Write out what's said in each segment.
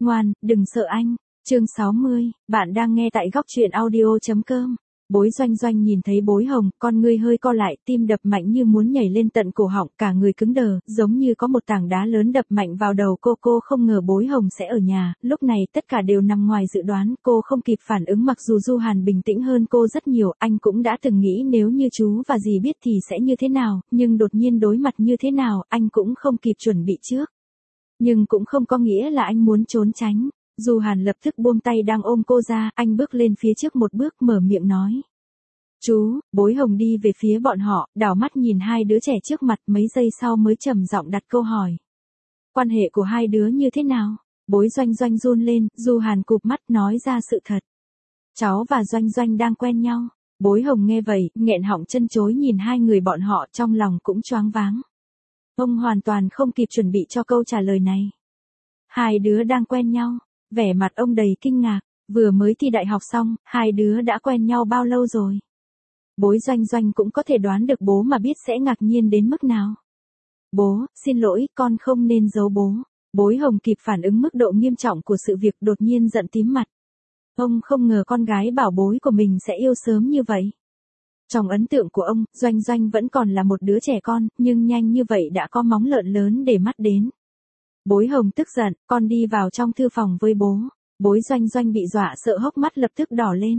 Ngoan, đừng sợ anh. Chương 60, bạn đang nghe tại góc truyện audio.com. Bối Doanh Doanh nhìn thấy Bối Hồng, con ngươi hơi co lại, tim đập mạnh như muốn nhảy lên tận cổ họng, cả người cứng đờ, giống như có một tảng đá lớn đập mạnh vào đầu cô không ngờ Bối Hồng sẽ ở nhà, lúc này tất cả đều nằm ngoài dự đoán, cô không kịp phản ứng mặc dù Du Hàn bình tĩnh hơn cô rất nhiều, anh cũng đã từng nghĩ nếu như chú và dì biết thì sẽ như thế nào, nhưng đột nhiên đối mặt như thế nào, anh cũng không kịp chuẩn bị trước. Nhưng cũng không có nghĩa là anh muốn trốn tránh. Du Hàn lập tức buông tay đang ôm cô ra, anh bước lên phía trước một bước mở miệng nói. Chú, Bối Hồng đi về phía bọn họ, đảo mắt nhìn hai đứa trẻ trước mặt mấy giây sau mới trầm giọng đặt câu hỏi. Quan hệ của hai đứa như thế nào? Bối Doanh Doanh run lên, Du Hàn cụp mắt nói ra sự thật. Cháu và Doanh Doanh đang quen nhau. Bối Hồng nghe vậy, nghẹn họng chân chối nhìn hai người bọn họ trong lòng cũng choáng váng. Ông hoàn toàn không kịp chuẩn bị cho câu trả lời này. Hai đứa đang quen nhau. Vẻ mặt ông đầy kinh ngạc, vừa mới thi đại học xong, hai đứa đã quen nhau bao lâu rồi? Bối Doanh Doanh cũng có thể đoán được bố mà biết sẽ ngạc nhiên đến mức nào. Bố, xin lỗi, con không nên giấu bố. Bối Hồng kịp phản ứng mức độ nghiêm trọng của sự việc đột nhiên giận tím mặt. Ông không ngờ con gái bảo bối của mình sẽ yêu sớm như vậy. Trong ấn tượng của ông, Doanh Doanh vẫn còn là một đứa trẻ con, nhưng nhanh như vậy đã có móng lợn lớn để mắt đến. Bối Hồng tức giận, con đi vào trong thư phòng với bố. Bối Doanh Doanh bị dọa sợ hốc mắt lập tức đỏ lên.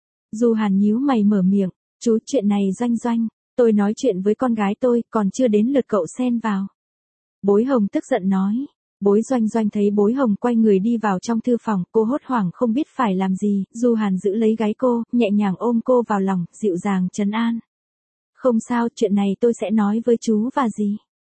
Du Hàn nhíu mày mở miệng, chú chuyện này Doanh Doanh, tôi nói chuyện với con gái tôi, còn chưa đến lượt cậu xen vào. Bối Hồng tức giận nói. Bối Doanh Doanh thấy Bối Hồng quay người đi vào trong thư phòng, cô hốt hoảng không biết phải làm gì, Du Hàn giữ lấy gáy cô, nhẹ nhàng ôm cô vào lòng, dịu dàng trấn an. Không sao, chuyện này tôi sẽ nói với chú và dì.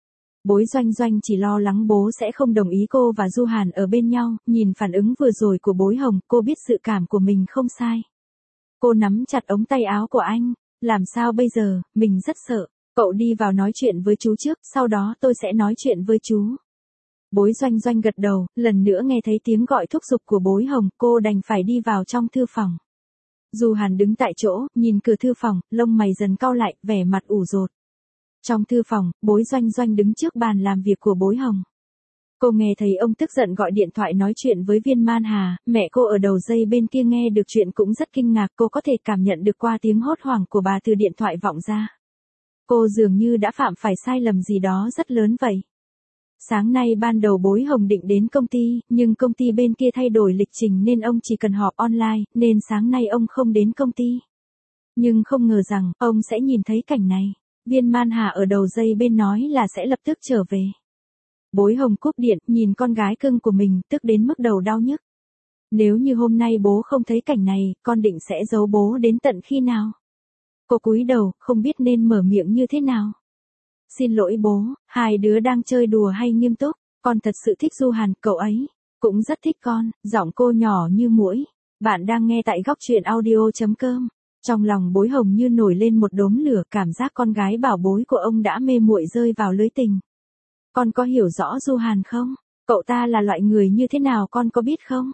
Bối Doanh Doanh chỉ lo lắng bố sẽ không đồng ý cô và Du Hàn ở bên nhau, nhìn phản ứng vừa rồi của Bối Hồng, cô biết sự cảm của mình không sai. Cô nắm chặt ống tay áo của anh, làm sao bây giờ, mình rất sợ, cậu đi vào nói chuyện với chú trước, sau đó tôi sẽ nói chuyện với chú. Bối Doanh Doanh gật đầu, lần nữa nghe thấy tiếng gọi thúc giục của Bối Hồng, cô đành phải đi vào trong thư phòng. Du Hàn đứng tại chỗ, nhìn cửa thư phòng, lông mày dần cau lại, vẻ mặt ủ rột. Trong thư phòng, Bối Doanh Doanh đứng trước bàn làm việc của Bối Hồng. Cô nghe thấy ông tức giận gọi điện thoại nói chuyện với Viên Man Hà, mẹ cô ở đầu dây bên kia nghe được chuyện cũng rất kinh ngạc, cô có thể cảm nhận được qua tiếng hốt hoảng của bà từ điện thoại vọng ra. Cô dường như đã phạm phải sai lầm gì đó rất lớn vậy. Sáng nay ban đầu Bối Hồng định đến công ty, nhưng công ty bên kia thay đổi lịch trình nên ông chỉ cần họp online, nên sáng nay ông không đến công ty. Nhưng không ngờ rằng, ông sẽ nhìn thấy cảnh này. Viên Man Hà ở đầu dây bên nói là sẽ lập tức trở về. Bối Hồng cúp điện, nhìn con gái cưng của mình, tức đến mức đầu đau nhức. Nếu như hôm nay bố không thấy cảnh này, con định sẽ giấu bố đến tận khi nào? Cô cúi đầu, không biết nên mở miệng như thế nào. Xin lỗi bố, hai đứa đang chơi đùa hay nghiêm túc, con thật sự thích Du Hàn, cậu ấy cũng rất thích con, giọng cô nhỏ như muỗi. Bạn đang nghe tại góc truyện audio.com. Trong lòng Bối Hồng như nổi lên một đốm lửa, cảm giác con gái bảo bối của ông đã mê muội rơi vào lưới tình. Con có hiểu rõ Du Hàn không? Cậu ta là loại người như thế nào con có biết không?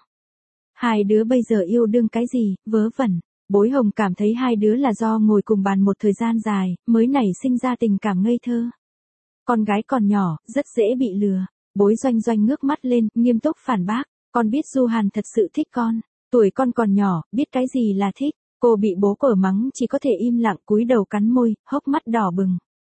Hai đứa bây giờ yêu đương cái gì, vớ vẩn. Bối Hồng cảm thấy hai đứa là do ngồi cùng bàn một thời gian dài, mới nảy sinh ra tình cảm ngây thơ. Con gái còn nhỏ, rất dễ bị lừa. Bối Doanh Doanh ngước mắt lên, nghiêm túc phản bác. Con biết Du Hàn thật sự thích con. Tuổi con còn nhỏ, biết cái gì là thích. Cô bị bố cở mắng chỉ có thể im lặng cúi đầu cắn môi, hốc mắt đỏ bừng.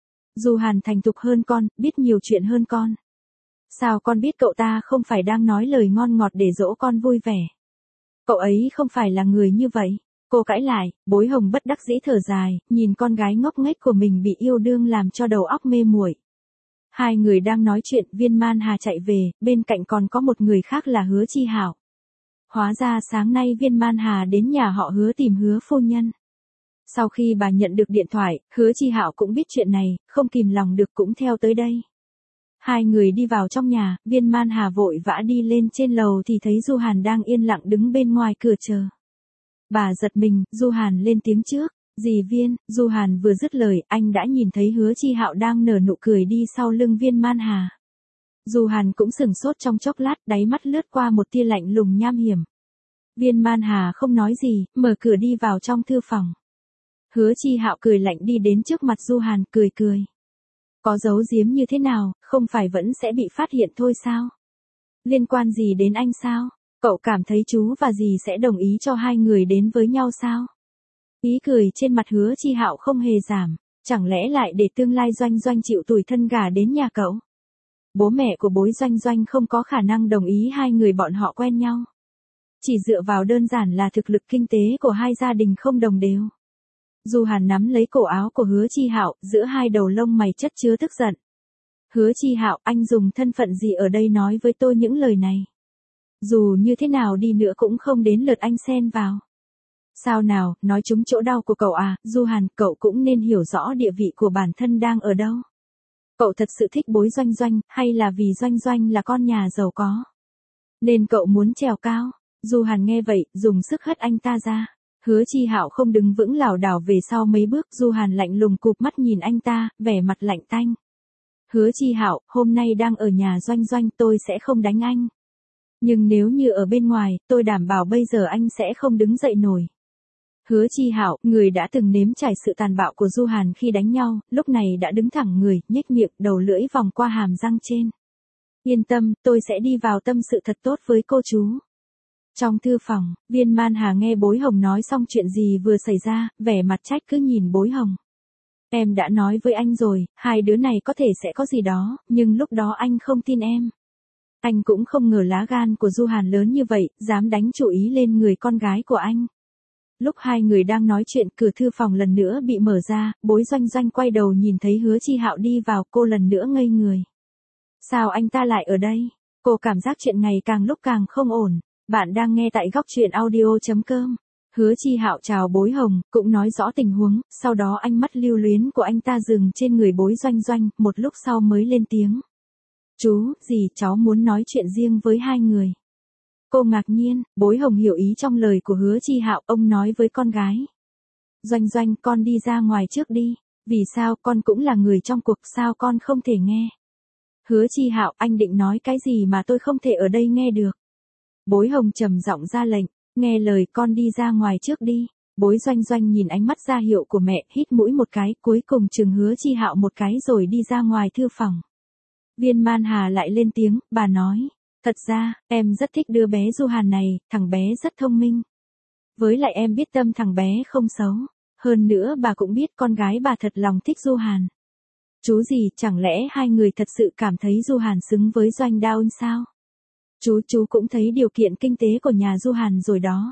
Du Hàn thành thục hơn con, biết nhiều chuyện hơn con. Sao con biết cậu ta không phải đang nói lời ngon ngọt để dỗ con vui vẻ? Cậu ấy không phải là người như vậy. Cô cãi lại, Bối Hồng bất đắc dĩ thở dài, nhìn con gái ngốc nghếch của mình bị yêu đương làm cho đầu óc mê muội. Hai người đang nói chuyện, Viên Man Hà chạy về, bên cạnh còn có một người khác là Hứa Chi Hạo. Hóa ra sáng nay Viên Man Hà đến nhà họ Hứa tìm Hứa phu nhân. Sau khi bà nhận được điện thoại, Hứa Chi Hạo cũng biết chuyện này, không kìm lòng được cũng theo tới đây. Hai người đi vào trong nhà, Viên Man Hà vội vã đi lên trên lầu thì thấy Du Hàn đang yên lặng đứng bên ngoài cửa chờ. Bà giật mình, Du Hàn lên tiếng trước, dì Viên. Du Hàn vừa dứt lời, anh đã nhìn thấy Hứa Chi Hạo đang nở nụ cười đi sau lưng Viên Man Hà. Du Hàn cũng sừng sốt trong chốc lát, đáy mắt lướt qua một tia lạnh lùng nham hiểm. Viên Man Hà không nói gì, mở cửa đi vào trong thư phòng. Hứa Chi Hạo cười lạnh đi đến trước mặt Du Hàn, cười cười. Có giấu giếm như thế nào, không phải vẫn sẽ bị phát hiện thôi sao? Liên quan gì đến anh sao? Cậu cảm thấy chú và dì sẽ đồng ý cho hai người đến với nhau sao? Ý cười trên mặt Hứa Chi Hạo không hề giảm, chẳng lẽ lại để tương lai Doanh Doanh chịu tủi thân gả đến nhà cậu? Bố mẹ của bối Doanh Doanh không có khả năng đồng ý hai người bọn họ quen nhau. Chỉ dựa vào đơn giản là thực lực kinh tế của hai gia đình không đồng đều. Du Hàn nắm lấy cổ áo của Hứa Chi Hạo, giữa hai đầu lông mày chất chứa tức giận. Hứa Chi Hạo, anh dùng thân phận gì ở đây nói với tôi những lời này? Dù như thế nào đi nữa cũng không đến lượt anh xen vào. Sao nào, nói trúng chỗ đau của cậu à, Du Hàn, cậu cũng nên hiểu rõ địa vị của bản thân đang ở đâu. Cậu thật sự thích bối Doanh Doanh, hay là vì Doanh Doanh là con nhà giàu có? Nên cậu muốn trèo cao? Du Hàn nghe vậy, dùng sức hất anh ta ra. Hứa Chi Hạo không đứng vững lảo đảo về sau mấy bước, Du Hàn lạnh lùng cụp mắt nhìn anh ta, vẻ mặt lạnh tanh. Hứa Chi Hạo, hôm nay đang ở nhà Doanh Doanh, tôi sẽ không đánh anh. Nhưng nếu như ở bên ngoài, tôi đảm bảo bây giờ anh sẽ không đứng dậy nổi. Hứa Chi Hạo, người đã từng nếm trải sự tàn bạo của Du Hàn khi đánh nhau, lúc này đã đứng thẳng người, nhếch miệng, đầu lưỡi vòng qua hàm răng trên. Yên tâm, tôi sẽ đi vào tâm sự thật tốt với cô chú. Trong thư phòng, Viên Man Hà nghe Bối Hồng nói xong chuyện gì vừa xảy ra, vẻ mặt trách cứ nhìn Bối Hồng. Em đã nói với anh rồi, hai đứa này có thể sẽ có gì đó, nhưng lúc đó anh không tin em. Anh cũng không ngờ lá gan của Du Hàn lớn như vậy, dám đánh chủ ý lên người con gái của anh. Lúc hai người đang nói chuyện, cửa thư phòng lần nữa bị mở ra, Bối Doanh Doanh quay đầu nhìn thấy Hứa Chi Hạo đi vào, cô lần nữa ngây người. Sao anh ta lại ở đây? Cô cảm giác chuyện ngày càng lúc càng không ổn. Bạn đang nghe tại góc truyện audio.com. Hứa Chi Hạo chào Bối Hồng, cũng nói rõ tình huống, sau đó ánh mắt lưu luyến của anh ta dừng trên người Bối Doanh Doanh, một lúc sau mới lên tiếng. Chú, dì, cháu muốn nói chuyện riêng với hai người. Cô ngạc nhiên, Bối Hồng hiểu ý trong lời của Hứa Chi Hạo, ông nói với con gái. Doanh Doanh, con đi ra ngoài trước đi. Vì sao, con cũng là người trong cuộc, sao con không thể nghe? Hứa Chi Hạo, anh định nói cái gì mà tôi không thể ở đây nghe được? Bối Hồng trầm giọng ra lệnh, nghe lời, con đi ra ngoài trước đi. Bối Doanh Doanh nhìn ánh mắt ra hiệu của mẹ, hít mũi một cái, cuối cùng chừng Hứa Chi Hạo một cái rồi đi ra ngoài thư phòng. Viên Man Hà lại lên tiếng, bà nói, thật ra, em rất thích đứa bé Du Hàn này, thằng bé rất thông minh. Với lại em biết tâm thằng bé không xấu. Hơn nữa bà cũng biết con gái bà thật lòng thích Du Hàn. Chú gì, chẳng lẽ hai người thật sự cảm thấy Du Hàn xứng với Doanh Đao Ưng sao? Chú cũng thấy điều kiện kinh tế của nhà Du Hàn rồi đó.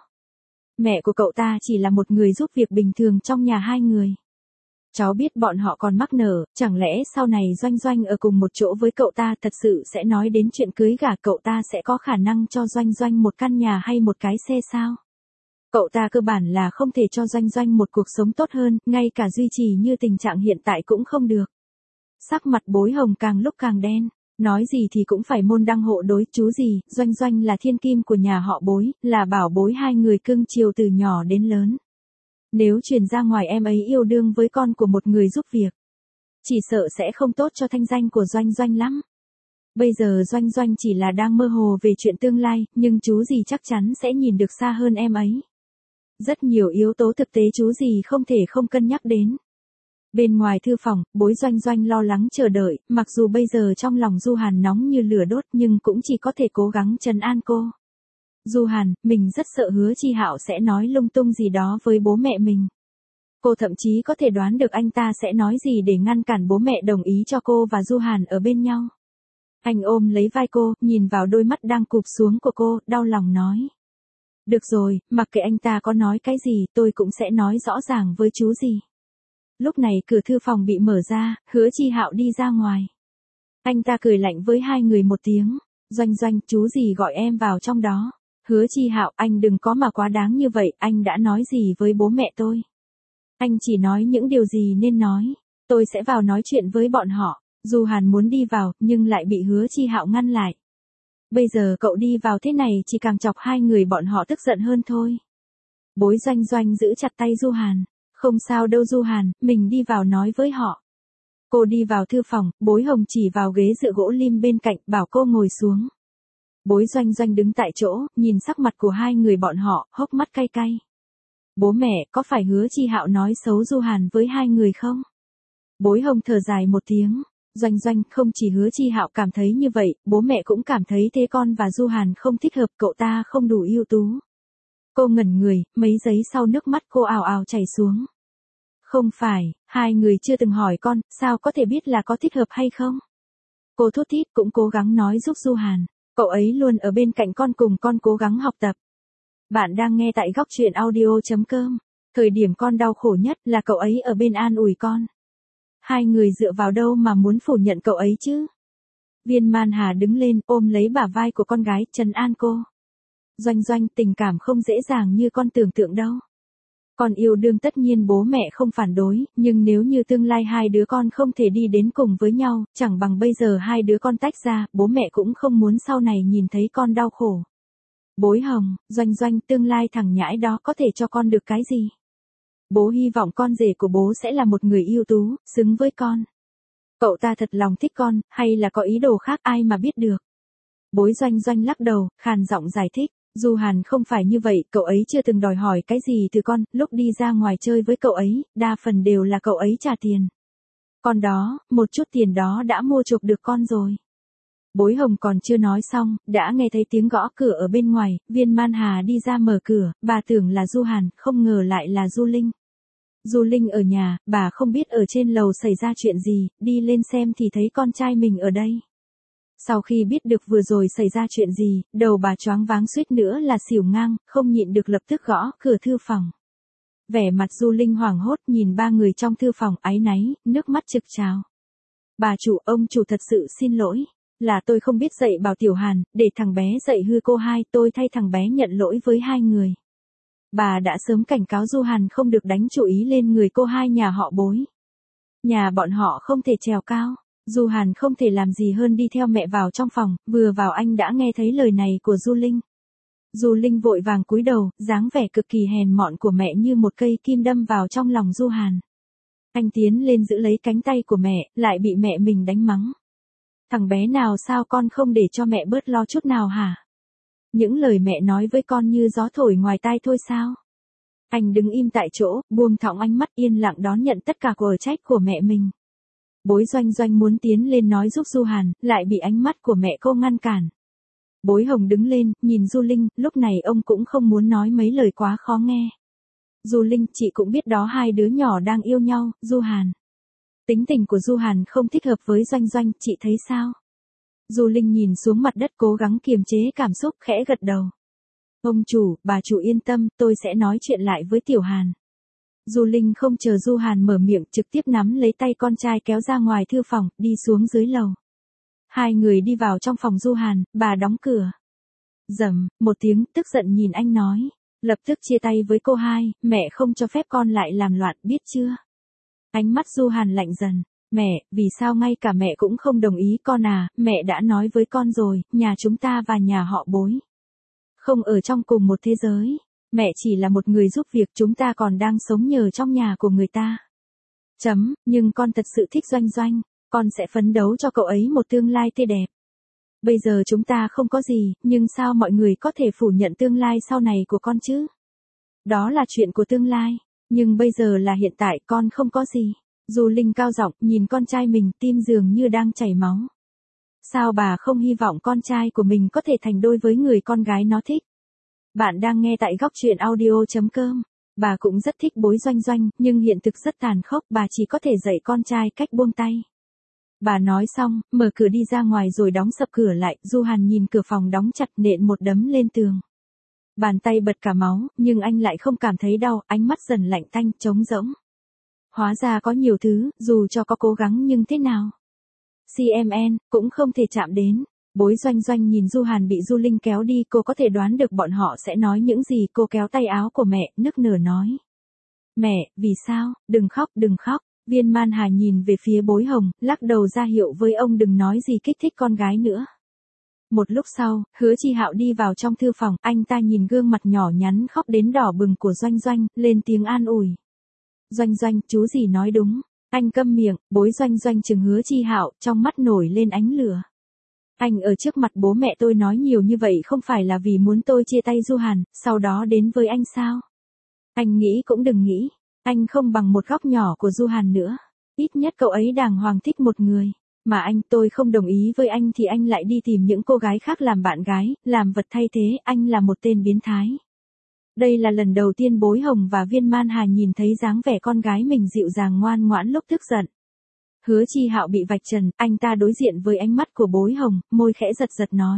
Mẹ của cậu ta chỉ là một người giúp việc bình thường trong nhà hai người. Cháu biết bọn họ còn mắc nợ, chẳng lẽ sau này Doanh Doanh ở cùng một chỗ với cậu ta thật sự sẽ nói đến chuyện cưới gả, cậu ta sẽ có khả năng cho Doanh Doanh một căn nhà hay một cái xe sao? Cậu ta cơ bản là không thể cho Doanh Doanh một cuộc sống tốt hơn, ngay cả duy trì như tình trạng hiện tại cũng không được. Sắc mặt Bối Hồng càng lúc càng đen, nói gì thì cũng phải môn đăng hộ đối, chú gì, Doanh Doanh là thiên kim của nhà họ Bối, là bảo bối hai người cưng chiều từ nhỏ đến lớn. Nếu truyền ra ngoài em ấy yêu đương với con của một người giúp việc, chỉ sợ sẽ không tốt cho thanh danh của Doanh Doanh lắm. Bây giờ Doanh Doanh chỉ là đang mơ hồ về chuyện tương lai, nhưng chú gì chắc chắn sẽ nhìn được xa hơn em ấy. Rất nhiều yếu tố thực tế chú gì không thể không cân nhắc đến. Bên ngoài thư phòng, Bối Doanh Doanh lo lắng chờ đợi, mặc dù bây giờ trong lòng Du Hàn nóng như lửa đốt nhưng cũng chỉ có thể cố gắng trấn an cô. Du Hàn, mình rất sợ Hứa Chi Hạo sẽ nói lung tung gì đó với bố mẹ mình. Cô thậm chí có thể đoán được anh ta sẽ nói gì để ngăn cản bố mẹ đồng ý cho cô và Du Hàn ở bên nhau. Anh ôm lấy vai cô, nhìn vào đôi mắt đang cụp xuống của cô, đau lòng nói. Được rồi, mặc kệ anh ta có nói cái gì, tôi cũng sẽ nói rõ ràng với chú gì. Lúc này cửa thư phòng bị mở ra, Hứa Chi Hạo đi ra ngoài. Anh ta cười lạnh với hai người một tiếng. Doanh Doanh, chú gì gọi em vào trong đó. Hứa Chi Hạo, anh đừng có mà quá đáng như vậy, anh đã nói gì với bố mẹ tôi? Anh chỉ nói những điều gì nên nói. Tôi sẽ vào nói chuyện với bọn họ. Du Hàn muốn đi vào, nhưng lại bị Hứa Chi Hạo ngăn lại. Bây giờ cậu đi vào thế này chỉ càng chọc hai người bọn họ tức giận hơn thôi. Bối Doanh Doanh giữ chặt tay Du Hàn. Không sao đâu Du Hàn, mình đi vào nói với họ. Cô đi vào thư phòng, Bối Hồng chỉ vào ghế dựa gỗ lim bên cạnh, bảo cô ngồi xuống. Bối Doanh Doanh đứng tại chỗ, nhìn sắc mặt của hai người bọn họ, hốc mắt cay cay. Bố mẹ, có phải Hứa Chi Hạo nói xấu Du Hàn với hai người không? Bối Hồng thở dài một tiếng. Doanh Doanh, không chỉ Hứa Chi Hạo cảm thấy như vậy, bố mẹ cũng cảm thấy thế, con và Du Hàn không thích hợp, cậu ta không đủ ưu tú. Cô ngẩn người, mấy giây sau nước mắt cô ào ào chảy xuống. Không phải, hai người chưa từng hỏi con, sao có thể biết là có thích hợp hay không? Cô thút thít cũng cố gắng nói giúp Du Hàn, cậu ấy luôn ở bên cạnh con, cùng con cố gắng học tập. Bạn đang nghe tại góc truyện audio.com. Thời điểm con đau khổ nhất là cậu ấy ở bên an ủi con. Hai người dựa vào đâu mà muốn phủ nhận cậu ấy chứ? Viên Man Hà đứng lên ôm lấy bả vai của con gái, trấn an cô. Doanh Doanh, tình cảm không dễ dàng như con tưởng tượng đâu. Con yêu đương tất nhiên bố mẹ không phản đối, nhưng nếu như tương lai hai đứa con không thể đi đến cùng với nhau, chẳng bằng bây giờ hai đứa con tách ra, bố mẹ cũng không muốn sau này nhìn thấy con đau khổ. Bối Hồng, Doanh Doanh, tương lai thằng nhãi đó có thể cho con được cái gì? Bố hy vọng con rể của bố sẽ là một người ưu tú, xứng với con. Cậu ta thật lòng thích con, hay là có ý đồ khác, ai mà biết được. Bối Doanh Doanh lắc đầu, khàn giọng giải thích. Du Hàn không phải như vậy, cậu ấy chưa từng đòi hỏi cái gì từ con, lúc đi ra ngoài chơi với cậu ấy, đa phần đều là cậu ấy trả tiền. Còn đó, một chút tiền đó đã mua chuộc được con rồi. Bối Hồng còn chưa nói xong, đã nghe thấy tiếng gõ cửa ở bên ngoài, Viên Man Hà đi ra mở cửa, bà tưởng là Du Hàn, không ngờ lại là Du Linh. Du Linh ở nhà, bà không biết ở trên lầu xảy ra chuyện gì, đi lên xem thì thấy con trai mình ở đây. Sau khi biết được vừa rồi xảy ra chuyện gì, đầu bà choáng váng suýt nữa là xỉu ngang, không nhịn được lập tức gõ cửa thư phòng. Vẻ mặt Du Linh hoảng hốt nhìn ba người trong thư phòng, áy náy, nước mắt trực trào. Bà chủ, ông chủ thật sự xin lỗi. Là tôi không biết dạy bảo Tiểu Hàn, để thằng bé dạy hư cô hai, tôi thay thằng bé nhận lỗi với hai người. Bà đã sớm cảnh cáo Du Hàn không được đánh chủ ý lên người cô hai nhà họ Bối. Nhà bọn họ không thể trèo cao. Du Hàn không thể làm gì hơn đi theo mẹ vào trong phòng, vừa vào anh đã nghe thấy lời này của Du Linh. Du Linh vội vàng cúi đầu, dáng vẻ cực kỳ hèn mọn của mẹ như một cây kim đâm vào trong lòng Du Hàn. Anh tiến lên giữ lấy cánh tay của mẹ, lại bị mẹ mình đánh mắng. Thằng bé nào, sao con không để cho mẹ bớt lo chút nào hả? Những lời mẹ nói với con như gió thổi ngoài tai thôi sao? Anh đứng im tại chỗ, buông thõng ánh mắt yên lặng đón nhận tất cả quở trách của mẹ mình. Bối Doanh Doanh muốn tiến lên nói giúp Du Hàn, lại bị ánh mắt của mẹ cô ngăn cản. Bối Hồng đứng lên, nhìn Du Linh, lúc này ông cũng không muốn nói mấy lời quá khó nghe. Du Linh, chị cũng biết đó, hai đứa nhỏ đang yêu nhau, Du Hàn. Tính tình của Du Hàn không thích hợp với Doanh Doanh, chị thấy sao? Du Linh nhìn xuống mặt đất cố gắng kiềm chế cảm xúc, khẽ gật đầu. Ông chủ, bà chủ yên tâm, tôi sẽ nói chuyện lại với Tiểu Hàn. Du Linh không chờ Du Hàn mở miệng, trực tiếp nắm lấy tay con trai kéo ra ngoài thư phòng, đi xuống dưới lầu. Hai người đi vào trong phòng Du Hàn, bà đóng cửa. Rầm, một tiếng, tức giận nhìn anh nói. Lập tức chia tay với cô hai, mẹ không cho phép con lại làm loạn, biết chưa? Ánh mắt Du Hàn lạnh dần. Mẹ, vì sao ngay cả mẹ cũng không đồng ý con à, mẹ đã nói với con rồi, nhà chúng ta và nhà họ Bối không ở trong cùng một thế giới. Mẹ chỉ là một người giúp việc, chúng ta còn đang sống nhờ trong nhà của người ta. Nhưng con thật sự thích Doanh Doanh, con sẽ phấn đấu cho cậu ấy một tương lai tươi đẹp. Bây giờ chúng ta không có gì, nhưng sao mọi người có thể phủ nhận tương lai sau này của con chứ? Đó là chuyện của tương lai, nhưng bây giờ là hiện tại, con không có gì. Du Linh cao giọng nhìn con trai mình, tim dường như đang chảy máu. Sao bà không hy vọng con trai của mình có thể thành đôi với người con gái nó thích? Bạn đang nghe tại góc truyện audio.com. Bà cũng rất thích Bối Doanh Doanh, nhưng hiện thực rất tàn khốc, bà chỉ có thể dạy con trai cách buông tay. Bà nói xong, mở cửa đi ra ngoài rồi đóng sập cửa lại, Du Hàn nhìn cửa phòng đóng chặt, nện một đấm lên tường. Bàn tay bật cả máu, nhưng anh lại không cảm thấy đau, ánh mắt dần lạnh tanh, trống rỗng. Hóa ra có nhiều thứ, dù cho có cố gắng nhưng thế nào? CMN, cũng không thể chạm đến. Bối Doanh Doanh nhìn Du Hàn bị Du Linh kéo đi, cô có thể đoán được bọn họ sẽ nói những gì, cô kéo tay áo của mẹ, nức nở nói. Mẹ, vì sao, đừng khóc, đừng khóc. Viên Man Hà nhìn về phía Bối Hồng, lắc đầu ra hiệu với ông đừng nói gì kích thích con gái nữa. Một lúc sau, Hứa Chi Hạo đi vào trong thư phòng, anh ta nhìn gương mặt nhỏ nhắn khóc đến đỏ bừng của Doanh Doanh, lên tiếng an ủi. Doanh Doanh, chú gì nói đúng. Anh câm miệng, Bối Doanh Doanh chừng Hứa Chi Hạo, trong mắt nổi lên ánh lửa. Anh ở trước mặt bố mẹ tôi nói nhiều như vậy không phải là vì muốn tôi chia tay Du Hàn, sau đó đến với anh sao? Anh nghĩ cũng đừng nghĩ, anh không bằng một góc nhỏ của Du Hàn nữa. Ít nhất cậu ấy đàng hoàng thích một người. Mà tôi không đồng ý với anh thì anh lại đi tìm những cô gái khác làm bạn gái, làm vật thay thế, anh là một tên biến thái. Đây là lần đầu tiên Bối Hồng và Viên Man Hà nhìn thấy dáng vẻ con gái mình dịu dàng ngoan ngoãn lúc tức giận. Hứa Chi Hạo bị vạch trần, anh ta đối diện với ánh mắt của Bối Hồng, môi khẽ giật giật nói.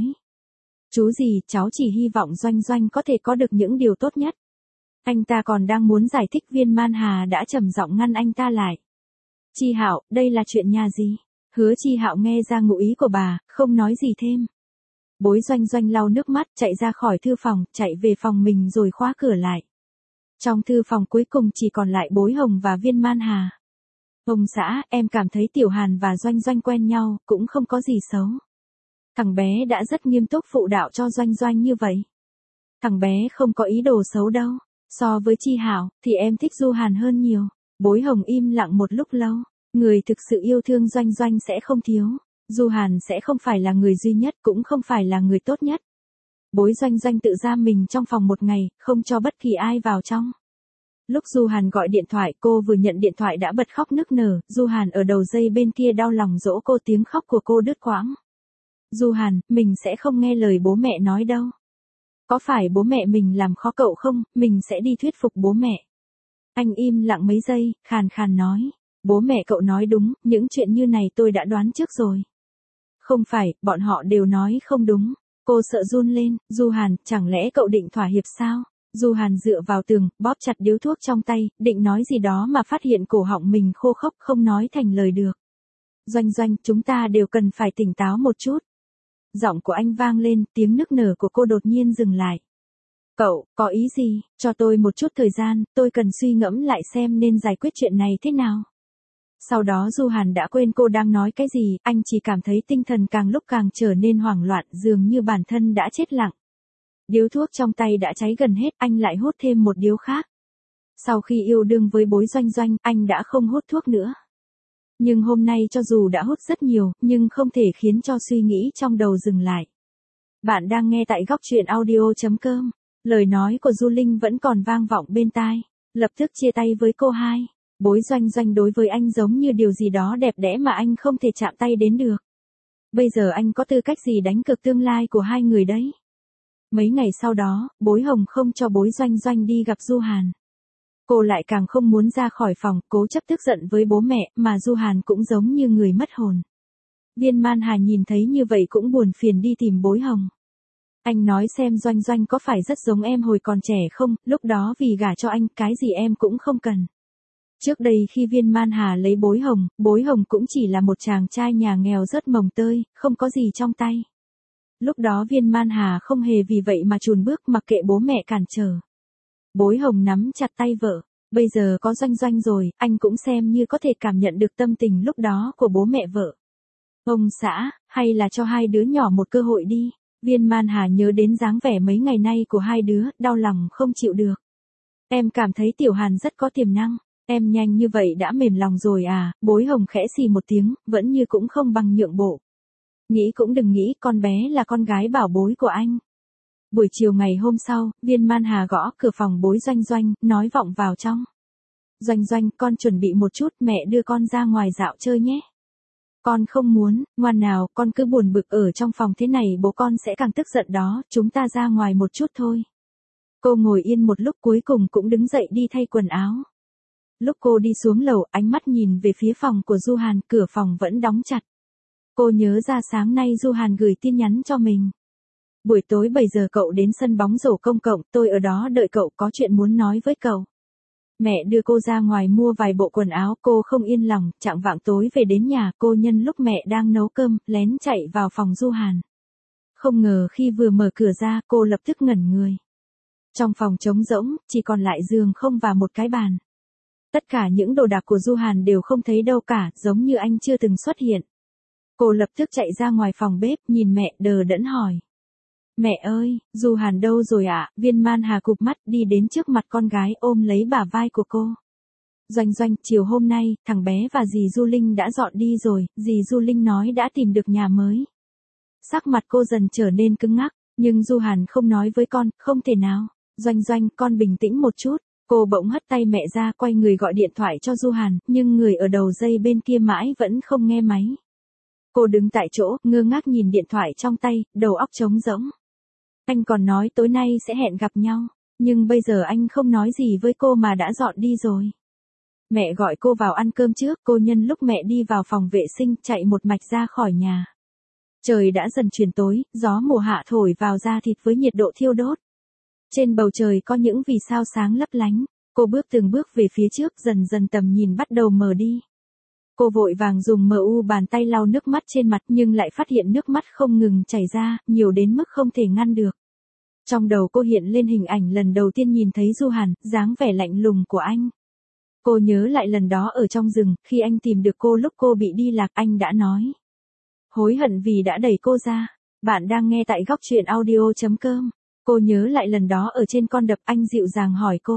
Chú gì, cháu chỉ hy vọng Doanh Doanh có thể có được những điều tốt nhất. Anh ta còn đang muốn giải thích, Viên Man Hà đã trầm giọng ngăn anh ta lại. Chi Hạo, đây là chuyện nhà gì? Hứa Chi Hạo nghe ra ngụ ý của bà, không nói gì thêm. Bối Doanh Doanh lau nước mắt, chạy ra khỏi thư phòng, chạy về phòng mình rồi khóa cửa lại. Trong thư phòng cuối cùng chỉ còn lại Bối Hồng và Viên Man Hà. Ông xã, em cảm thấy Tiểu Hàn và Doanh Doanh quen nhau, cũng không có gì xấu. Thằng bé đã rất nghiêm túc phụ đạo cho Doanh Doanh như vậy. Thằng bé không có ý đồ xấu đâu. So với Chi Hạo, thì em thích Du Hàn hơn nhiều. Bối Hồng im lặng một lúc lâu. Người thực sự yêu thương Doanh Doanh sẽ không thiếu. Du Hàn sẽ không phải là người duy nhất, cũng không phải là người tốt nhất. Bối Doanh Doanh tự giam mình trong phòng một ngày, không cho bất kỳ ai vào trong. Lúc Du Hàn gọi điện thoại, cô vừa nhận điện thoại đã bật khóc nức nở. Du Hàn ở đầu dây bên kia đau lòng dỗ cô, tiếng khóc của cô đứt quãng. Du Hàn, mình sẽ không nghe lời bố mẹ nói đâu. Có phải bố mẹ mình làm khó cậu không, mình sẽ đi thuyết phục bố mẹ. Anh im lặng mấy giây, khàn khàn nói. Bố mẹ cậu nói đúng, những chuyện như này tôi đã đoán trước rồi. Không phải, bọn họ đều nói không đúng. Cô sợ run lên, Du Hàn, chẳng lẽ cậu định thỏa hiệp sao? Du Hàn dựa vào tường, bóp chặt điếu thuốc trong tay, định nói gì đó mà phát hiện cổ họng mình khô khốc, không nói thành lời được. Doanh Doanh, chúng ta đều cần phải tỉnh táo một chút. Giọng của anh vang lên, tiếng nức nở của cô đột nhiên dừng lại. Cậu, có ý gì, cho tôi một chút thời gian, tôi cần suy ngẫm lại xem nên giải quyết chuyện này thế nào. Sau đó Du Hàn đã quên cô đang nói cái gì, anh chỉ cảm thấy tinh thần càng lúc càng trở nên hoảng loạn, dường như bản thân đã chết lặng. Điếu thuốc trong tay đã cháy gần hết, anh lại hút thêm một điếu khác. Sau khi yêu đương với Bối Doanh Doanh, anh đã không hút thuốc nữa. Nhưng hôm nay cho dù đã hút rất nhiều, nhưng không thể khiến cho suy nghĩ trong đầu dừng lại. Bạn đang nghe tại góc truyện audio.com. Lời nói của Du Linh vẫn còn vang vọng bên tai. Lập tức chia tay với cô hai. Bối Doanh Doanh đối với anh giống như điều gì đó đẹp đẽ mà anh không thể chạm tay đến được. Bây giờ anh có tư cách gì đánh cược tương lai của hai người đấy? Mấy ngày sau đó, Bối Hồng không cho Bối Doanh Doanh đi gặp Du Hàn. Cô lại càng không muốn ra khỏi phòng, cố chấp tức giận với bố mẹ, mà Du Hàn cũng giống như người mất hồn. Viên Man Hà nhìn thấy như vậy cũng buồn phiền đi tìm Bối Hồng. Anh nói xem Doanh Doanh có phải rất giống em hồi còn trẻ không, lúc đó vì gả cho anh, cái gì em cũng không cần. Trước đây khi Viên Man Hà lấy Bối Hồng cũng chỉ là một chàng trai nhà nghèo rất mồng tơi, không có gì trong tay. Lúc đó Viên Man Hà không hề vì vậy mà chùn bước mặc kệ bố mẹ cản trở. Bối Hồng nắm chặt tay vợ, bây giờ có Doanh Doanh rồi, anh cũng xem như có thể cảm nhận được tâm tình lúc đó của bố mẹ vợ. Ông xã, hay là cho hai đứa nhỏ một cơ hội đi. Viên Man Hà nhớ đến dáng vẻ mấy ngày nay của hai đứa, đau lòng không chịu được. Em cảm thấy Tiểu Hàn rất có tiềm năng. Em nhanh như vậy đã mềm lòng rồi à? Bối Hồng khẽ xì một tiếng, vẫn như cũng không bằng nhượng bộ. Nghĩ cũng đừng nghĩ, con bé là con gái bảo bối của anh. Buổi chiều ngày hôm sau, Viên Man Hà gõ cửa phòng Bối Doanh Doanh, nói vọng vào trong. Doanh Doanh, con chuẩn bị một chút, mẹ đưa con ra ngoài dạo chơi nhé. Con không muốn, ngoan nào, con cứ buồn bực ở trong phòng thế này bố con sẽ càng tức giận đó, chúng ta ra ngoài một chút thôi. Cô ngồi yên một lúc cuối cùng cũng đứng dậy đi thay quần áo. Lúc cô đi xuống lầu, ánh mắt nhìn về phía phòng của Du Hàn, cửa phòng vẫn đóng chặt. Cô nhớ ra sáng nay Du Hàn gửi tin nhắn cho mình. Buổi tối 7 giờ cậu đến sân bóng rổ công cộng, tôi ở đó đợi cậu, có chuyện muốn nói với cậu. Mẹ đưa cô ra ngoài mua vài bộ quần áo, cô không yên lòng, chạng vạng tối về đến nhà, cô nhân lúc mẹ đang nấu cơm, lén chạy vào phòng Du Hàn. Không ngờ khi vừa mở cửa ra, cô lập tức ngẩn người. Trong phòng trống rỗng, chỉ còn lại giường không và một cái bàn. Tất cả những đồ đạc của Du Hàn đều không thấy đâu cả, giống như anh chưa từng xuất hiện. Cô lập tức chạy ra ngoài phòng bếp, nhìn mẹ đờ đẫn hỏi. Mẹ ơi, Du Hàn đâu rồi ạ? Viên Man Hà cụp mắt đi đến trước mặt con gái ôm lấy bả vai của cô. Doanh Doanh, chiều hôm nay, thằng bé và dì Du Linh đã dọn đi rồi, dì Du Linh nói đã tìm được nhà mới. Sắc mặt cô dần trở nên cứng ngắc, nhưng Du Hàn không nói với con, không thể nào. Doanh Doanh, con bình tĩnh một chút. Cô bỗng hất tay mẹ ra, quay người gọi điện thoại cho Du Hàn, nhưng người ở đầu dây bên kia mãi vẫn không nghe máy. Cô đứng tại chỗ, ngơ ngác nhìn điện thoại trong tay, đầu óc trống rỗng. Anh còn nói tối nay sẽ hẹn gặp nhau, nhưng bây giờ anh không nói gì với cô mà đã dọn đi rồi. Mẹ gọi cô vào ăn cơm trước, cô nhân lúc mẹ đi vào phòng vệ sinh chạy một mạch ra khỏi nhà. Trời đã dần chuyển tối, gió mùa hạ thổi vào da thịt với nhiệt độ thiêu đốt. Trên bầu trời có những vì sao sáng lấp lánh, cô bước từng bước về phía trước, dần dần tầm nhìn bắt đầu mờ đi. Cô vội vàng dùng bàn tay lau nước mắt trên mặt nhưng lại phát hiện nước mắt không ngừng chảy ra, nhiều đến mức không thể ngăn được. Trong đầu cô hiện lên hình ảnh lần đầu tiên nhìn thấy Du Hàn, dáng vẻ lạnh lùng của anh. Cô nhớ lại lần đó ở trong rừng, khi anh tìm được cô lúc cô bị đi lạc, anh đã nói. Hối hận vì đã đẩy cô ra. Bạn đang nghe tại góc truyện audio.com. Cô nhớ lại lần đó ở trên con đập, anh dịu dàng hỏi cô.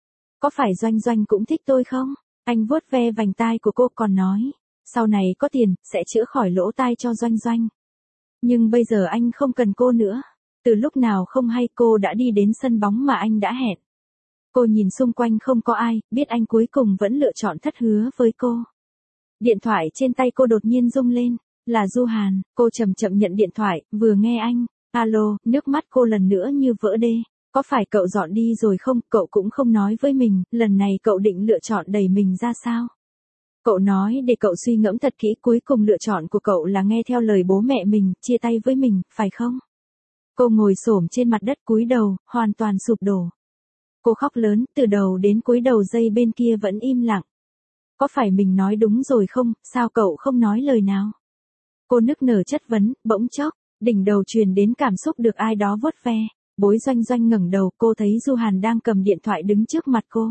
Có phải Doanh Doanh cũng thích tôi không? Anh vuốt ve vành tai của cô còn nói. Sau này có tiền, sẽ chữa khỏi lỗ tai cho Doanh Doanh. Nhưng bây giờ anh không cần cô nữa. Từ lúc nào không hay cô đã đi đến sân bóng mà anh đã hẹn. Cô nhìn xung quanh không có ai, biết anh cuối cùng vẫn lựa chọn thất hứa với cô. Điện thoại trên tay cô đột nhiên rung lên, là Du Hàn, cô chậm chậm nhận điện thoại, vừa nghe anh, alo, nước mắt cô lần nữa như vỡ đê. Có phải cậu dọn đi rồi không, cậu cũng không nói với mình, lần này cậu định lựa chọn đẩy mình ra sao? Cậu nói để cậu suy ngẫm thật kỹ, cuối cùng lựa chọn của cậu là nghe theo lời bố mẹ mình, chia tay với mình, phải không? Cô ngồi xổm trên mặt đất cúi đầu, hoàn toàn sụp đổ. Cô khóc lớn, từ đầu đến cuối đầu dây bên kia vẫn im lặng. Có phải mình nói đúng rồi không, sao cậu không nói lời nào? Cô nức nở chất vấn, bỗng chốc, đỉnh đầu truyền đến cảm xúc được ai đó vuốt ve. Bối Doanh Doanh ngẩng đầu, cô thấy Du Hàn đang cầm điện thoại đứng trước mặt cô.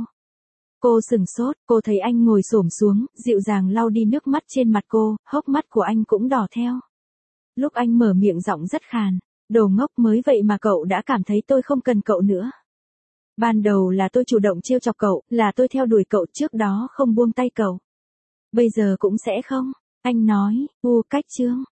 Cô sửng sốt, cô thấy anh ngồi xổm xuống, dịu dàng lau đi nước mắt trên mặt cô, hốc mắt của anh cũng đỏ theo. Lúc anh mở miệng giọng rất khàn, đồ ngốc, mới vậy mà cậu đã cảm thấy tôi không cần cậu nữa. Ban đầu là tôi chủ động trêu chọc cậu, là tôi theo đuổi cậu, trước đó không buông tay cậu. Bây giờ cũng sẽ không. Anh nói, cách chương.